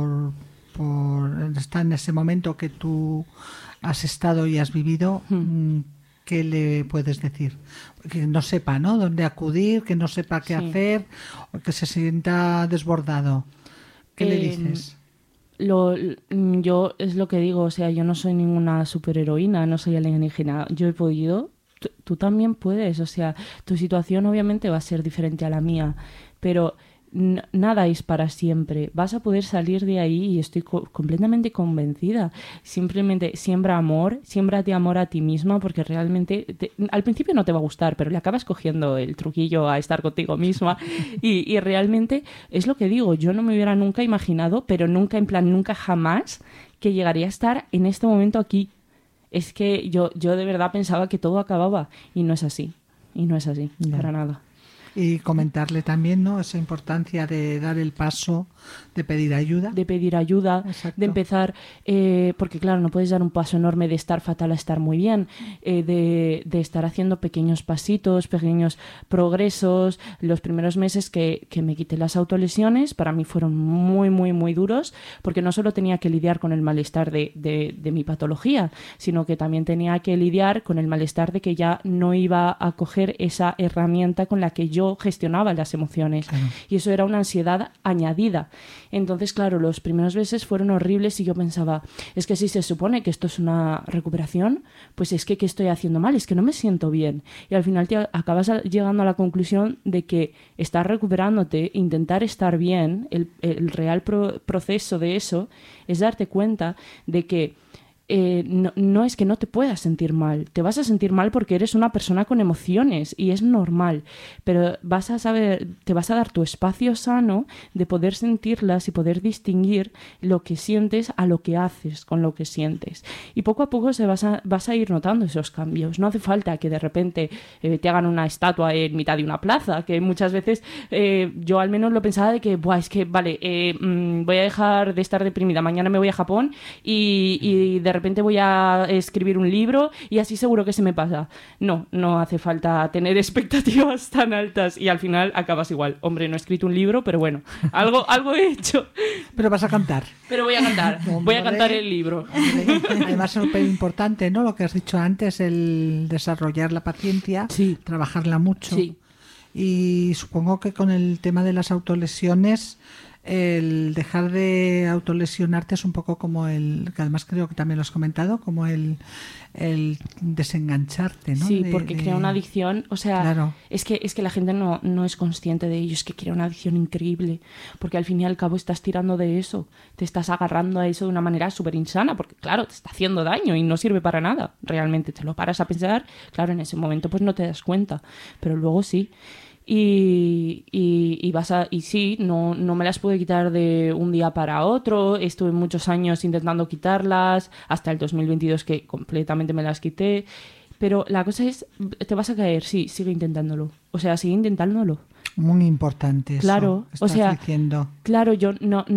está en ese momento que tú has estado y has vivido, ¿qué le puedes decir? Que no sepa, ¿no?, dónde acudir, que no sepa qué hacer, o que se sienta desbordado. ¿Qué le dices? Yo es lo que digo, o sea, yo no soy ninguna superheroína, no soy alienígena. Yo he podido, tú también puedes, o sea, tu situación obviamente va a ser diferente a la mía, pero nada es para siempre. Vas a poder salir de ahí, y estoy completamente convencida. Simplemente siémbrate amor a ti misma, porque realmente al principio no te va a gustar, pero le acabas cogiendo el truquillo a estar contigo misma, y realmente es lo que digo. Yo no me hubiera nunca imaginado, pero nunca jamás, que llegaría a estar en este momento aquí. Es que yo de verdad pensaba que todo acababa, y no es así, para nada. Y comentarle también, ¿no?, esa importancia de dar el paso, de pedir ayuda. Exacto. De empezar, porque claro, no puedes dar un paso enorme de estar fatal a estar muy bien, de estar haciendo pequeños pasitos, pequeños progresos. Los primeros meses que me quité las autolesiones, para mí fueron muy, muy, muy duros, porque no solo tenía que lidiar con el malestar de mi patología, sino que también tenía que lidiar con el malestar de que ya no iba a coger esa herramienta con la que yo gestionaba las emociones. Claro. Y eso era una ansiedad añadida. Entonces, claro, los primeros meses fueron horribles, y yo pensaba, es que si se supone que esto es una recuperación, pues es que ¿qué estoy haciendo mal? Es que no me siento bien. Y al final te acabas llegando a la conclusión de que estar recuperándote, intentar estar bien, el real proceso de eso es darte cuenta de que no es que no te puedas sentir mal, te vas a sentir mal porque eres una persona con emociones, y es normal, pero te vas a dar tu espacio sano de poder sentirlas y poder distinguir lo que sientes a lo que haces con lo que sientes, y poco a poco vas a ir notando esos cambios. No hace falta que de repente te hagan una estatua en mitad de una plaza, que muchas veces yo al menos lo pensaba de que es que vale, voy a dejar de estar deprimida, mañana me voy a Japón, y de repente voy a escribir un libro y así seguro que se me pasa. No hace falta tener expectativas tan altas y al final acabas igual. Hombre, no he escrito un libro, pero bueno, algo he hecho. Pero vas a cantar. Pero voy a cantar, voy a cantar el libro. Además es súper importante, ¿no? Lo que has dicho antes, el desarrollar la paciencia, Sí. trabajarla mucho. Sí. Y supongo que con el tema de las autolesiones, el dejar de autolesionarte es un poco como que además creo que también lo has comentado, como el desengancharte, ¿no? Sí, porque crea una adicción, o sea, Claro. es que la gente no es consciente de ello, es que crea una adicción increíble, porque al fin y al cabo estás tirando de eso, te estás agarrando a eso de una manera súper insana, porque claro, te está haciendo daño y no sirve para nada, realmente te lo paras a pensar, claro, en ese momento pues no te das cuenta, pero luego sí. Y sí, no me las pude quitar de un día para otro. Estuve muchos años intentando quitarlas, hasta el 2022 que completamente me las quité. Pero la cosa es, te vas a caer, sí, sigue intentándolo. O sea, sigue intentándolo. Muy importante eso. Claro, que o estás sea, diciendo. claro, yo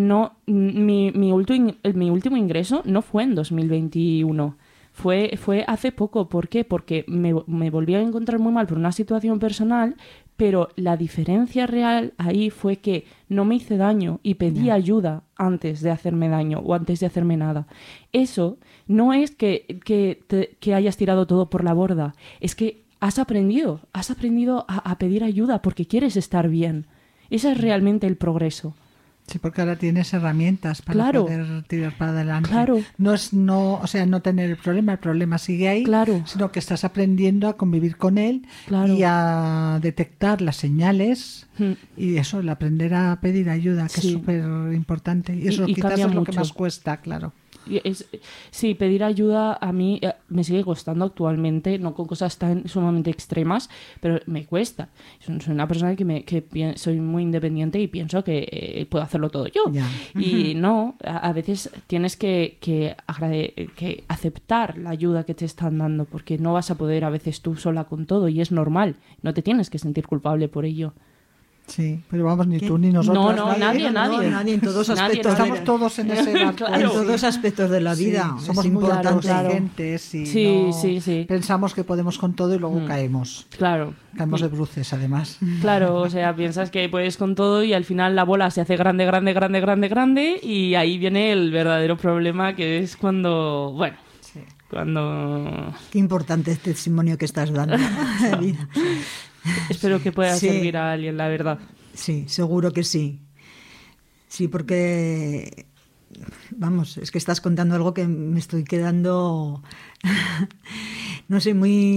mi último ingreso no fue en 2021. Fue hace poco. ¿Por qué? Porque me volví a encontrar muy mal por una situación personal, pero la diferencia real ahí fue que no me hice daño y pedí ayuda antes de hacerme daño o antes de hacerme nada. Eso no es que hayas tirado todo por la borda, es que has aprendido a pedir ayuda porque quieres estar bien. Ese es realmente el progreso. Sí, porque ahora tienes herramientas para Claro. poder tirar para adelante. Claro. No tener el problema sigue ahí, Claro. sino que estás aprendiendo a convivir con él Claro. y a detectar las señales Mm. y eso, el aprender a pedir ayuda, que Sí. es súper importante. Y eso Y quizás cambia es lo que mucho. más cuesta, claro. Sí, pedir ayuda a mí me sigue costando actualmente, no con cosas tan sumamente extremas, pero me cuesta. Soy una persona que soy muy independiente y pienso que puedo hacerlo todo yo. Ya. Y no, a veces tienes que aceptar la ayuda que te están dando, porque no vas a poder a veces tú sola con todo y es normal. No te tienes que sentir culpable por ello. Sí, pero vamos, ni ¿Qué? tú ni nosotros. No, nadie. Nadie en todos Nadie, aspectos. nadie. Estamos todos en ese barco. En todos aspectos de la vida. Sí, somos es muy importante. autoexigentes y Sí, no sí. pensamos que podemos con todo y luego caemos. Claro. Caemos de bruces, además. Claro, o sea, piensas que puedes con todo y al final la bola se hace grande y ahí viene el verdadero problema, que es cuando, bueno, cuando... Qué importante este testimonio que estás dando. Vida. Espero que pueda Sí. servir a alguien, la verdad. Sí, seguro que sí. Sí, porque, vamos, es que estás contando algo que me estoy quedando, no sé,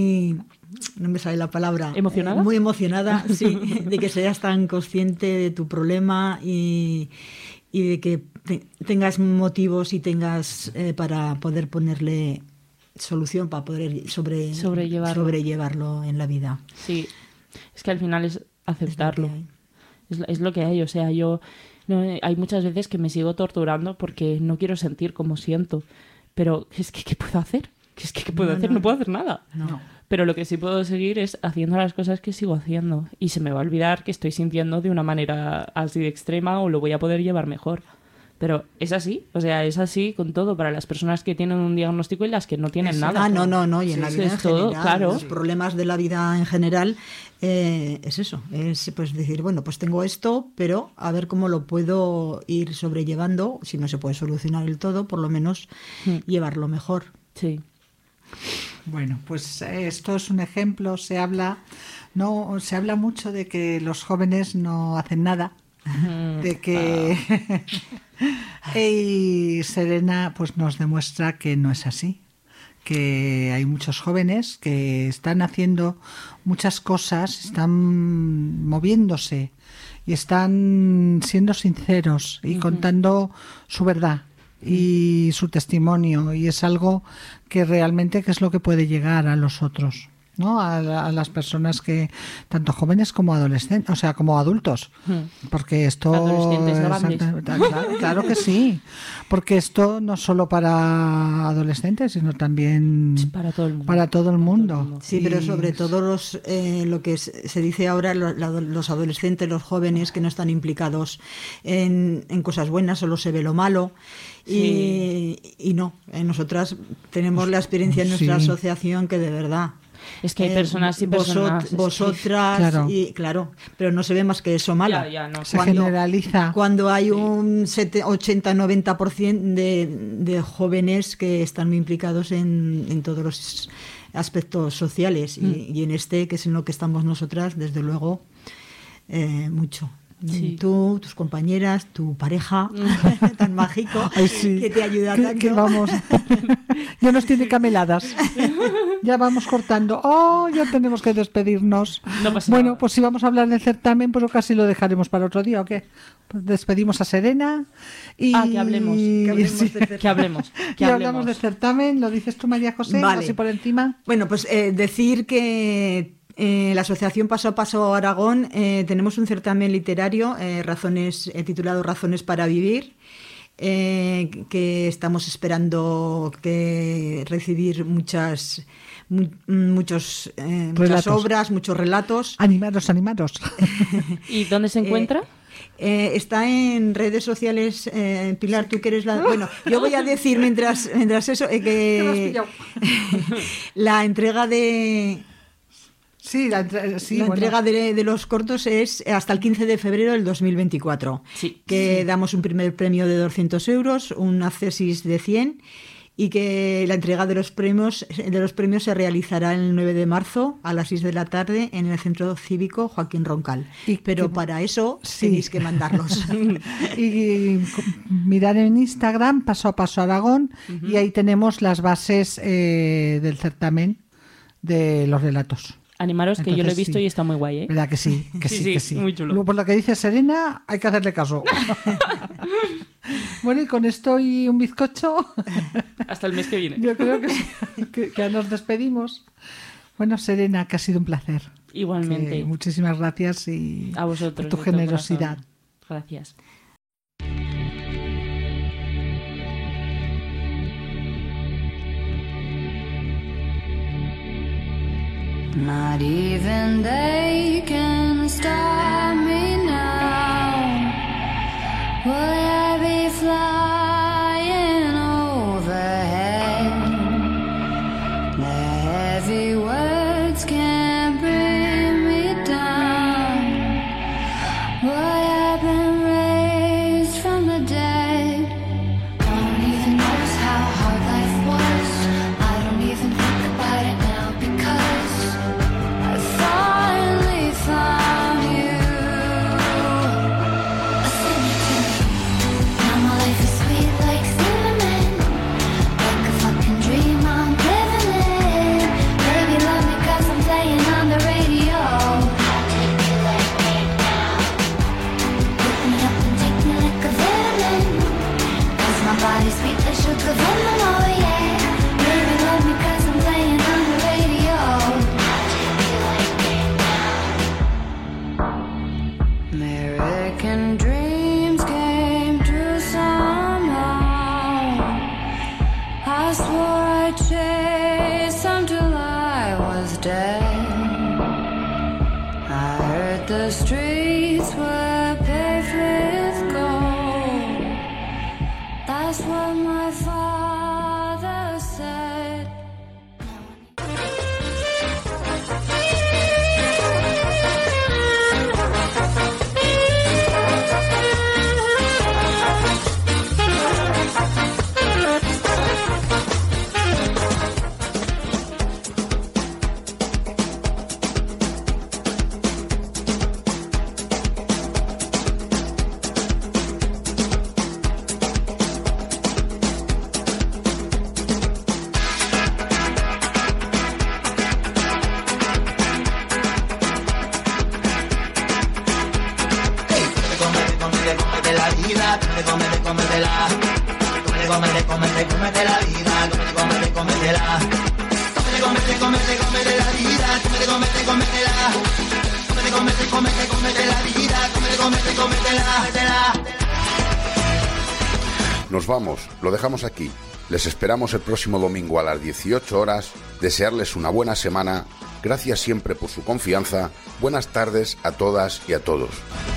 no me sale la palabra. ¿Emocionada? Muy emocionada, sí, de que seas tan consciente de tu problema y de que tengas motivos y tengas para poder ponerle solución, para poder sobrellevarlo en la vida. Sí, es que al final es aceptarlo. Es lo que hay. Es lo que hay, o sea, hay muchas veces que me sigo torturando porque no quiero sentir como siento, pero es que ¿qué puedo hacer? ¿Qué puedo hacer? No puedo hacer nada. No. Pero lo que sí puedo seguir es haciendo las cosas que sigo haciendo y se me va a olvidar que estoy sintiendo de una manera así de extrema o lo voy a poder llevar mejor. Pero es así, o sea, es así con todo para las personas que tienen un diagnóstico y las que no tienen nada. Ah, no, y en la Sí, vida es en todo, general, claro. los problemas de la vida en general, es eso, es pues decir, bueno, pues tengo esto, pero a ver cómo lo puedo ir sobrellevando, si no se puede solucionar el todo, por lo menos llevarlo mejor. Sí. Bueno, pues esto es un ejemplo. Se habla mucho de que los jóvenes no hacen nada, de que y Serena pues nos demuestra que no es así, que hay muchos jóvenes que están haciendo muchas cosas, están moviéndose y están siendo sinceros y contando su verdad y su testimonio, y es algo que realmente que es lo que puede llegar a los otros. ¿no? A las personas que, tanto jóvenes como adolescentes, o sea, como adultos, porque esto Adolescentes grandes. claro que sí, porque esto no solo para adolescentes, sino también Para todo el mundo. para todo el mundo. Sí, pero sobre todo lo que se dice ahora, los adolescentes, los jóvenes que no están implicados en cosas buenas, solo se ve lo malo. Sí. Y no, nosotras tenemos la experiencia en nuestra Sí. asociación que de verdad. Es que hay personas y personas. Vosotras, Claro. y claro, pero no se ve más que eso malo. Ya, no. Se generaliza. Cuando hay un 80-90% de jóvenes que están muy implicados en todos los aspectos sociales y en este, que es en lo que estamos nosotras, desde luego, mucho. Sí. Tú, tus compañeras, tu pareja, tan mágico, Ay, sí. que te ayuda Que tanto. vamos, ya nos tiene cameladas. Ya vamos cortando. Oh, ya tenemos que despedirnos. No pasa Bueno, nada. pues si vamos a hablar del certamen, pues casi lo dejaremos para otro día, ¿o qué? Pues despedimos a Serena y Que hablemos. sí. Que hablemos. Y hablamos del certamen. ¿Lo dices tú, María José? Vale. Así por encima. Bueno, pues decir que la Asociación Paso a Paso Aragón tenemos un certamen literario titulado Razones para Vivir, que estamos esperando recibir muchas Relatos. obras, muchos relatos. Animaros. ¿Y dónde se encuentra? Está en redes sociales. Pilar, tú que eres la... Bueno, yo voy a decir mientras eso ¿Qué me has que pillado? la entrega de... Sí, la entrega de los cortos es hasta el 15 de febrero del 2024. Sí. Que damos un primer premio de 200 euros, un accesis de 100 y que la entrega de los premios se realizará el 9 de marzo a las 6 de la tarde en el Centro Cívico Joaquín Roncal. Pero para eso Sí. tenéis que mandarlos. Y mirar en Instagram, Paso a Paso Aragón, y ahí tenemos las bases del certamen de los relatos. Animaros, que yo lo he Entonces, visto sí. y está muy guay, ¿eh? ¿Verdad que sí? Que sí, Sí, que sí, sí. muy chulo. Luego, por lo que dice Serena, hay que hacerle caso. Bueno, y con esto y un bizcocho, Hasta el mes que viene. yo creo que, sí, que ya nos despedimos. Bueno, Serena, que ha sido un placer. Igualmente. Muchísimas gracias y A vosotros. por tu de todo generosidad. corazón. Gracias. Not even they can stop me now. Will I be flying overhead? The heavy words can't bring me down. Boy, I've been raised from the dead. I don't even notice how hard life was. I don't even think about it now because I finally found you. Listen to me. Now my life is sweet like cinnamon, like a fucking dream I'm living in. Baby, love me 'cause I'm playing on the radio. Take me like me now. Pick me up and take me like a vitamin, 'cause my body's sweet like sugar venom, oh yeah. Baby, love me 'cause I'm playing on the radio. Take me like me now. American dreams came true somehow. I swore I'd chase them till I was dead. I heard the streets were paved with gold. That's what my father said. Cómete la vida, cómetela. Cómete la vida, cómetela. cómete la vida, cómetela. Cómete la vida, cómetela. Nos vamos, lo dejamos aquí. Les esperamos el próximo domingo a las 18 horas. Desearles una buena semana. Gracias siempre por su confianza. Buenas tardes a todas y a todos.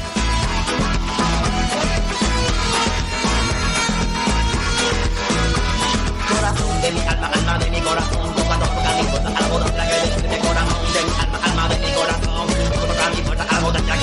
Corazón de mi alma, alma de mi corazón. Tú cuando tocas mi puerta, algo tendrá que decirme, corazón de mi alma, alma de mi corazón. Tú cuando tocas mi puerta, algo tendrá